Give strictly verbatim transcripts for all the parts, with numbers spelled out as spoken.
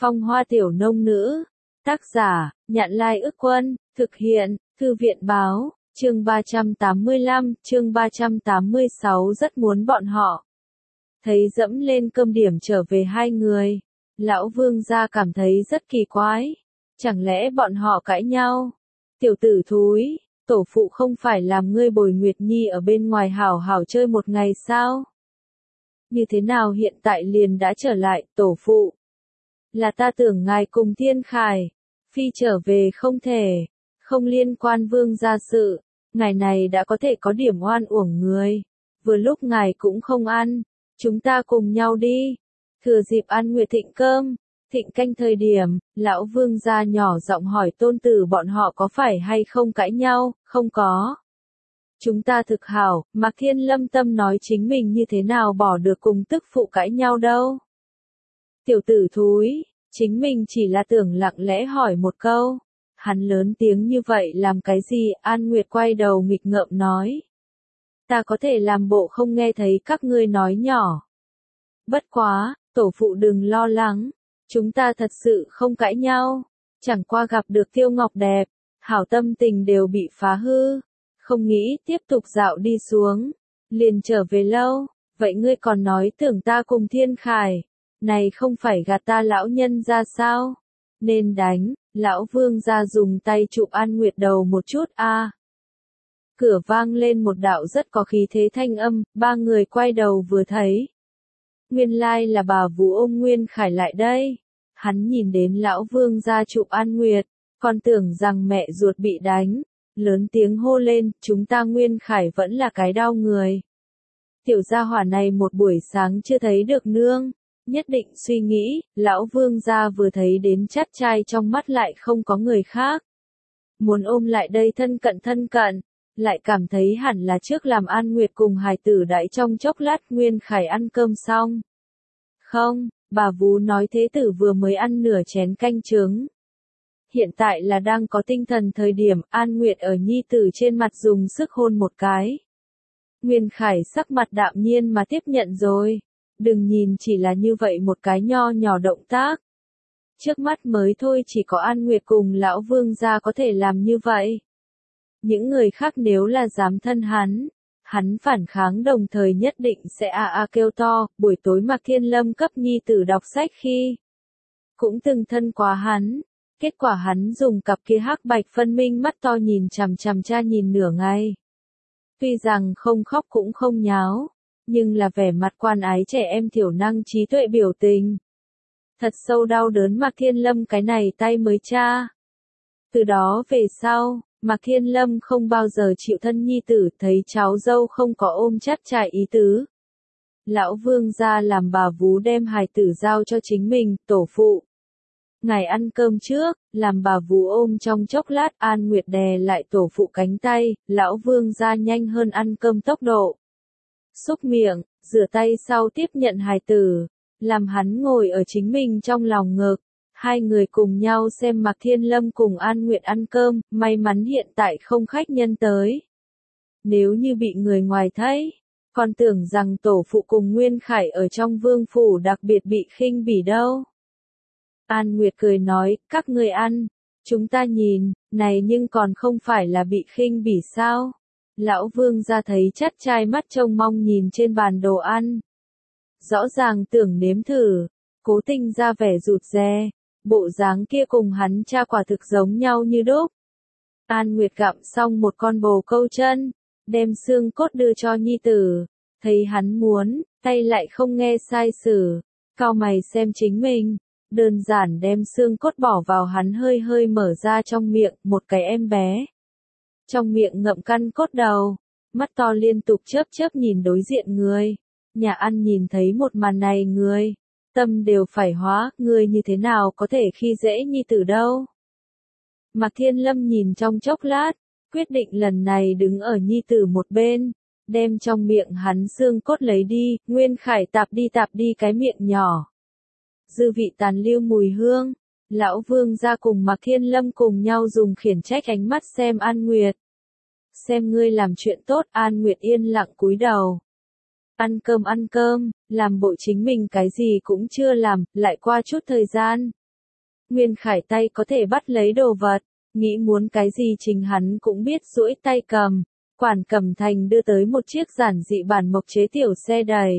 Phong Hoa Tiểu Nông Nữ. Tác giả, Nhạn Lai Ức Quân, thực hiện, Thư viện Báo, chương ba trăm tám mươi lăm, chương ba trăm tám mươi sáu rất muốn bọn họ. Thấy dẫm lên cơm điểm trở về hai người, lão Vương gia cảm thấy rất kỳ quái. Chẳng lẽ bọn họ cãi nhau? Tiểu tử thúi, tổ phụ không phải làm ngươi bồi Nguyệt Nhi ở bên ngoài hảo hảo chơi một ngày sao? Như thế nào hiện tại liền đã trở lại, tổ phụ? Là ta tưởng ngài cùng Thiên Khải, phi trở về không thể, không liên quan Vương gia sự, ngài này đã có thể có điểm oan uổng người, vừa lúc ngài cũng không ăn, chúng ta cùng nhau đi, thừa dịp ăn nguyệt thịnh cơm, thịnh canh thời điểm, lão Vương gia nhỏ giọng hỏi tôn tử bọn họ có phải hay không cãi nhau, không có. Chúng ta thực hảo, Mạc Thiên Lâm tâm nói chính mình như thế nào bỏ được cùng tức phụ cãi nhau đâu. Tiểu tử thúi, chính mình chỉ là tưởng lặng lẽ hỏi một câu. Hắn lớn tiếng như vậy làm cái gì? An Nguyệt quay đầu nghịch ngợm nói. Ta có thể làm bộ không nghe thấy các ngươi nói nhỏ. Bất quá, tổ phụ đừng lo lắng. Chúng ta thật sự không cãi nhau. Chẳng qua gặp được Tiêu Ngọc đẹp, hảo tâm tình đều bị phá hư. Không nghĩ tiếp tục dạo đi xuống. Liền trở về lâu. Vậy ngươi còn nói tưởng ta cùng Thiên Khải. Này không phải gạt ta lão nhân ra sao? Nên đánh, lão Vương gia dùng tay chụp An Nguyệt đầu một chút a. À. Cửa vang lên một đạo rất có khí thế thanh âm, ba người quay đầu vừa thấy. Nguyên lai là bà Vũ ôm Nguyên Khải lại đây. Hắn nhìn đến lão Vương gia chụp An Nguyệt, còn tưởng rằng mẹ ruột bị đánh. Lớn tiếng hô lên, chúng ta Nguyên Khải vẫn là cái đau người. Tiểu gia hỏa này một buổi sáng chưa thấy được nương. Nhất định suy nghĩ, lão Vương gia vừa thấy đến chắt trai trong mắt lại không có người khác. Muốn ôm lại đây thân cận thân cận, lại cảm thấy hẳn là trước làm An Nguyệt cùng hài tử đãi trong chốc lát Nguyên Khải ăn cơm xong. Không, bà Vú nói thế tử vừa mới ăn nửa chén canh trứng. Hiện tại là đang có tinh thần thời điểm An Nguyệt ở nhi tử trên mặt dùng sức hôn một cái. Nguyên Khải sắc mặt đạm nhiên mà tiếp nhận rồi. Đừng nhìn chỉ là như vậy một cái nho nhỏ động tác. Trước mắt mới thôi chỉ có An Nguyệt cùng lão Vương gia có thể làm như vậy. Những người khác nếu là dám thân hắn, hắn phản kháng đồng thời nhất định sẽ a a kêu to. Buổi tối Mạc Thiên Lâm cấp nhi tử đọc sách khi cũng từng thân quá hắn. Kết quả hắn dùng cặp kia hắc bạch phân minh mắt to nhìn chằm chằm cha nhìn nửa ngày. Tuy rằng không khóc cũng không nháo. Nhưng là vẻ mặt quan ái trẻ em thiểu năng trí tuệ biểu tình. Thật sâu đau đớn Mạc Thiên Lâm cái này tay mới cha. Từ đó về sau, Mạc Thiên Lâm không bao giờ chịu thân nhi tử thấy cháu dâu không có ôm chắt chải ý tứ. Lão Vương gia làm bà Vú đem hài tử giao cho chính mình, tổ phụ. Ngài ăn cơm trước, làm bà Vú ôm trong chốc lát An Nguyệt đè lại tổ phụ cánh tay, lão Vương gia nhanh hơn ăn cơm tốc độ. Xúc miệng, rửa tay sau tiếp nhận hài tử, làm hắn ngồi ở chính mình trong lòng ngực. Hai người cùng nhau xem Mạc Thiên Lâm cùng An Nguyệt ăn cơm, may mắn hiện tại không khách nhân tới. Nếu như bị người ngoài thấy, còn tưởng rằng tổ phụ cùng Nguyên Khải ở trong vương phủ đặc biệt bị khinh bỉ đâu. An Nguyệt cười nói, các người ăn, chúng ta nhìn, này nhưng còn không phải là bị khinh bỉ sao? Lão Vương gia thấy chắt trai mắt trông mong nhìn trên bàn đồ ăn. Rõ ràng tưởng nếm thử, cố tình ra vẻ rụt rè, bộ dáng kia cùng hắn cha quả thực giống nhau như đúc. An Nguyệt gặm xong một con bồ câu chân, đem xương cốt đưa cho nhi tử, thấy hắn muốn, tay lại không nghe sai sử, cau mày xem chính mình, đơn giản đem xương cốt bỏ vào hắn hơi hơi mở ra trong miệng, một cái em bé. Trong miệng ngậm căn cốt đầu, mắt to liên tục chớp chớp nhìn đối diện người. Nhà ăn nhìn thấy một màn này người, tâm đều phải hóa, người như thế nào có thể khi dễ nhi tử đâu. Mạc Thiên Lâm nhìn trong chốc lát, quyết định lần này đứng ở nhi tử một bên, đem trong miệng hắn xương cốt lấy đi, Nguyên Khải tạp đi tạp đi cái miệng nhỏ. Dư vị tàn lưu mùi hương. Lão Vương gia cùng Mạc Thiên Lâm cùng nhau dùng khiển trách ánh mắt xem An Nguyệt. Xem ngươi làm chuyện tốt, An Nguyệt yên lặng cúi đầu. Ăn cơm ăn cơm, làm bộ chính mình cái gì cũng chưa làm, lại qua chút thời gian, Nguyên Khải tay có thể bắt lấy đồ vật, nghĩ muốn cái gì chính hắn cũng biết duỗi tay cầm. Quản Cẩm Thành đưa tới một chiếc giản dị bản mộc chế tiểu xe đẩy.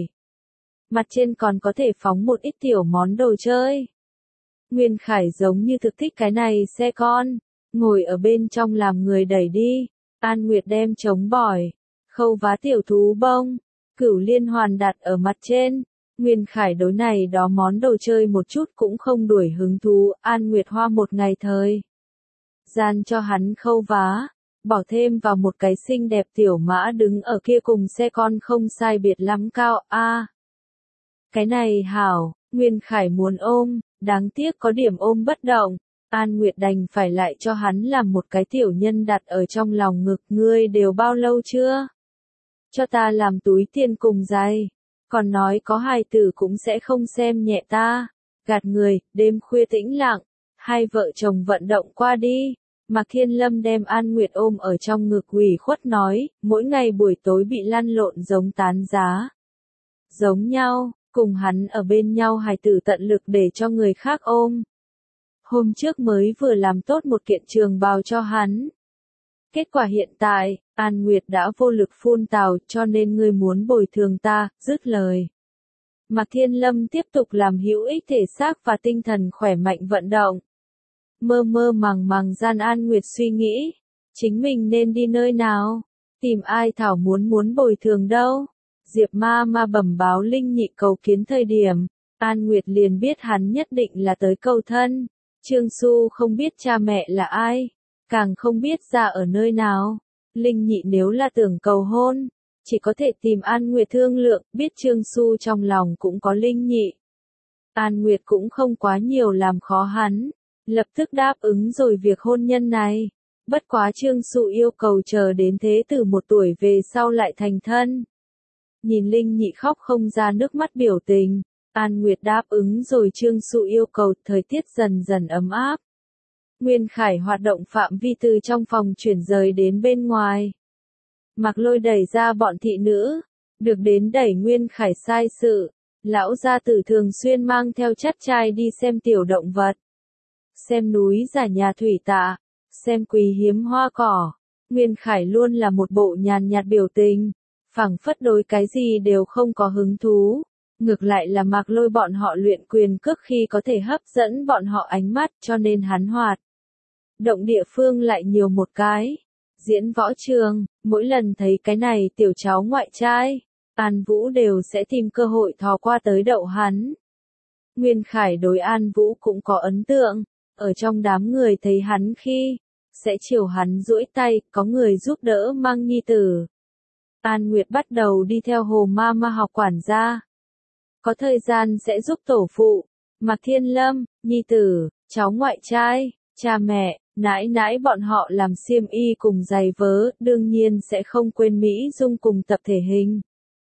Mặt trên còn có thể phóng một ít tiểu món đồ chơi. Nguyên Khải giống như thực thích cái này xe con, ngồi ở bên trong làm người đẩy đi. An Nguyệt đem chống bỏi, khâu vá tiểu thú bông, cửu liên hoàn đặt ở mặt trên. Nguyên Khải đối này đó món đồ chơi một chút cũng không đuổi hứng thú. An Nguyệt hoa một ngày thời gian cho hắn khâu vá, bỏ thêm vào một cái xinh đẹp tiểu mã đứng ở kia cùng xe con không sai biệt lắm cao. A, à, cái này hảo, Nguyên Khải muốn ôm, đáng tiếc có điểm ôm bất động. An Nguyệt đành phải lại cho hắn làm một cái tiểu nhân đặt ở trong lòng ngực. Ngươi đều bao lâu chưa? Cho ta làm túi tiền cùng giày. Còn nói có hài tử cũng sẽ không xem nhẹ ta. Gạt người, đêm khuya tĩnh lặng. Hai vợ chồng vận động qua đi. Mạc Thiên Lâm đem An Nguyệt ôm ở trong ngực ủy khuất nói, mỗi ngày buổi tối bị lăn lộn giống tán giá. Giống nhau, cùng hắn ở bên nhau hài tử tận lực để cho người khác ôm. Hôm trước mới vừa làm tốt một kiện trường bào cho hắn. Kết quả hiện tại, An Nguyệt đã vô lực phun tào, cho nên ngươi muốn bồi thường ta, dứt lời. Mạc Thiên Lâm tiếp tục làm hữu ích thể xác và tinh thần khỏe mạnh vận động. Mơ mơ màng màng gian An Nguyệt suy nghĩ, chính mình nên đi nơi nào, tìm ai thảo muốn muốn bồi thường đâu. Diệp ma ma bẩm báo Linh Nhị cầu kiến thời điểm, An Nguyệt liền biết hắn nhất định là tới cầu thân. Trương Xu không biết cha mẹ là ai, càng không biết ra ở nơi nào. Linh Nhị nếu là tưởng cầu hôn, chỉ có thể tìm An Nguyệt thương lượng, biết Trương Xu trong lòng cũng có Linh Nhị. An Nguyệt cũng không quá nhiều làm khó hắn, lập tức đáp ứng rồi việc hôn nhân này. Bất quá Trương Xu yêu cầu chờ đến thế tử một tuổi về sau lại thành thân. Nhìn Linh Nhị khóc không ra nước mắt biểu tình, An Nguyệt đáp ứng rồi Trương Xu yêu cầu. Thời tiết dần dần ấm áp. Nguyên Khải hoạt động phạm vi từ trong phòng chuyển rời đến bên ngoài. Mạc Lôi đẩy ra bọn thị nữ, được đến đẩy Nguyên Khải sai sự. Lão gia tử thường xuyên mang theo chắt trai đi xem tiểu động vật, xem núi giả nhà thủy tạ, xem quý hiếm hoa cỏ. Nguyên Khải luôn là một bộ nhàn nhạt biểu tình, phảng phất đối cái gì đều không có hứng thú. Ngược lại là Mạc Lôi bọn họ luyện quyền cước khi có thể hấp dẫn bọn họ ánh mắt, cho nên hắn hoạt động địa phương lại nhiều một cái. Diễn võ trường, mỗi lần thấy cái này tiểu cháu ngoại trai, An Vũ đều sẽ tìm cơ hội thò qua tới đậu hắn. Nguyên Khải đối An Vũ cũng có ấn tượng, ở trong đám người thấy hắn khi, sẽ chiều hắn duỗi tay, có người giúp đỡ mang nhi tử. An Nguyệt bắt đầu đi theo Hồ Ma Ma học quản gia. Có thời gian sẽ giúp tổ phụ, Mạc Thiên Lâm, nhi tử, cháu ngoại trai, cha mẹ, nãi nãi bọn họ làm xiêm y cùng giày vớ, đương nhiên sẽ không quên Mỹ Dung cùng tập thể hình.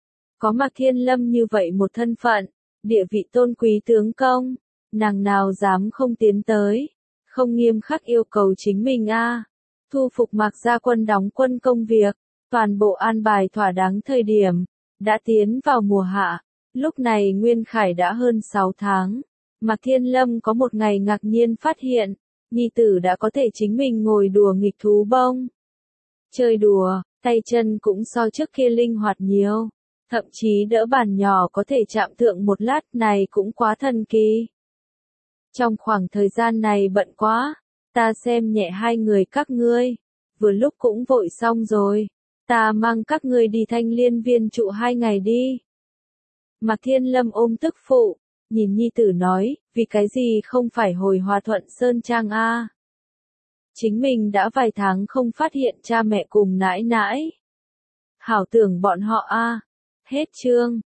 Có Mạc Thiên Lâm như vậy một thân phận, địa vị tôn quý tướng công, nàng nào dám không tiến tới, không nghiêm khắc yêu cầu chính mình a. À. Thu phục Mạc gia quân đóng quân công việc, toàn bộ an bài thỏa đáng thời điểm, đã tiến vào mùa hạ. Lúc này Nguyên Khải đã hơn sáu tháng. Mạc Thiên Lâm có một ngày ngạc nhiên phát hiện, nhi tử đã có thể chính mình ngồi đùa nghịch thú bông. Chơi đùa, tay chân cũng so trước kia linh hoạt nhiều. Thậm chí đỡ bàn nhỏ có thể chạm thượng một lát, này cũng quá thần kỳ. Trong khoảng thời gian này bận quá, ta xem nhẹ hai người các ngươi. Vừa lúc cũng vội xong rồi, ta mang các ngươi đi Thanh Liên Viên trụ hai ngày đi. Mạc Thiên Lâm ôm tức phụ, nhìn nhi tử nói, vì cái gì không phải hồi Hòa Thuận Sơn Trang a? À? Chính mình đã vài tháng không phát hiện cha mẹ cùng nãi nãi. Hảo tưởng bọn họ a. À. Hết chương.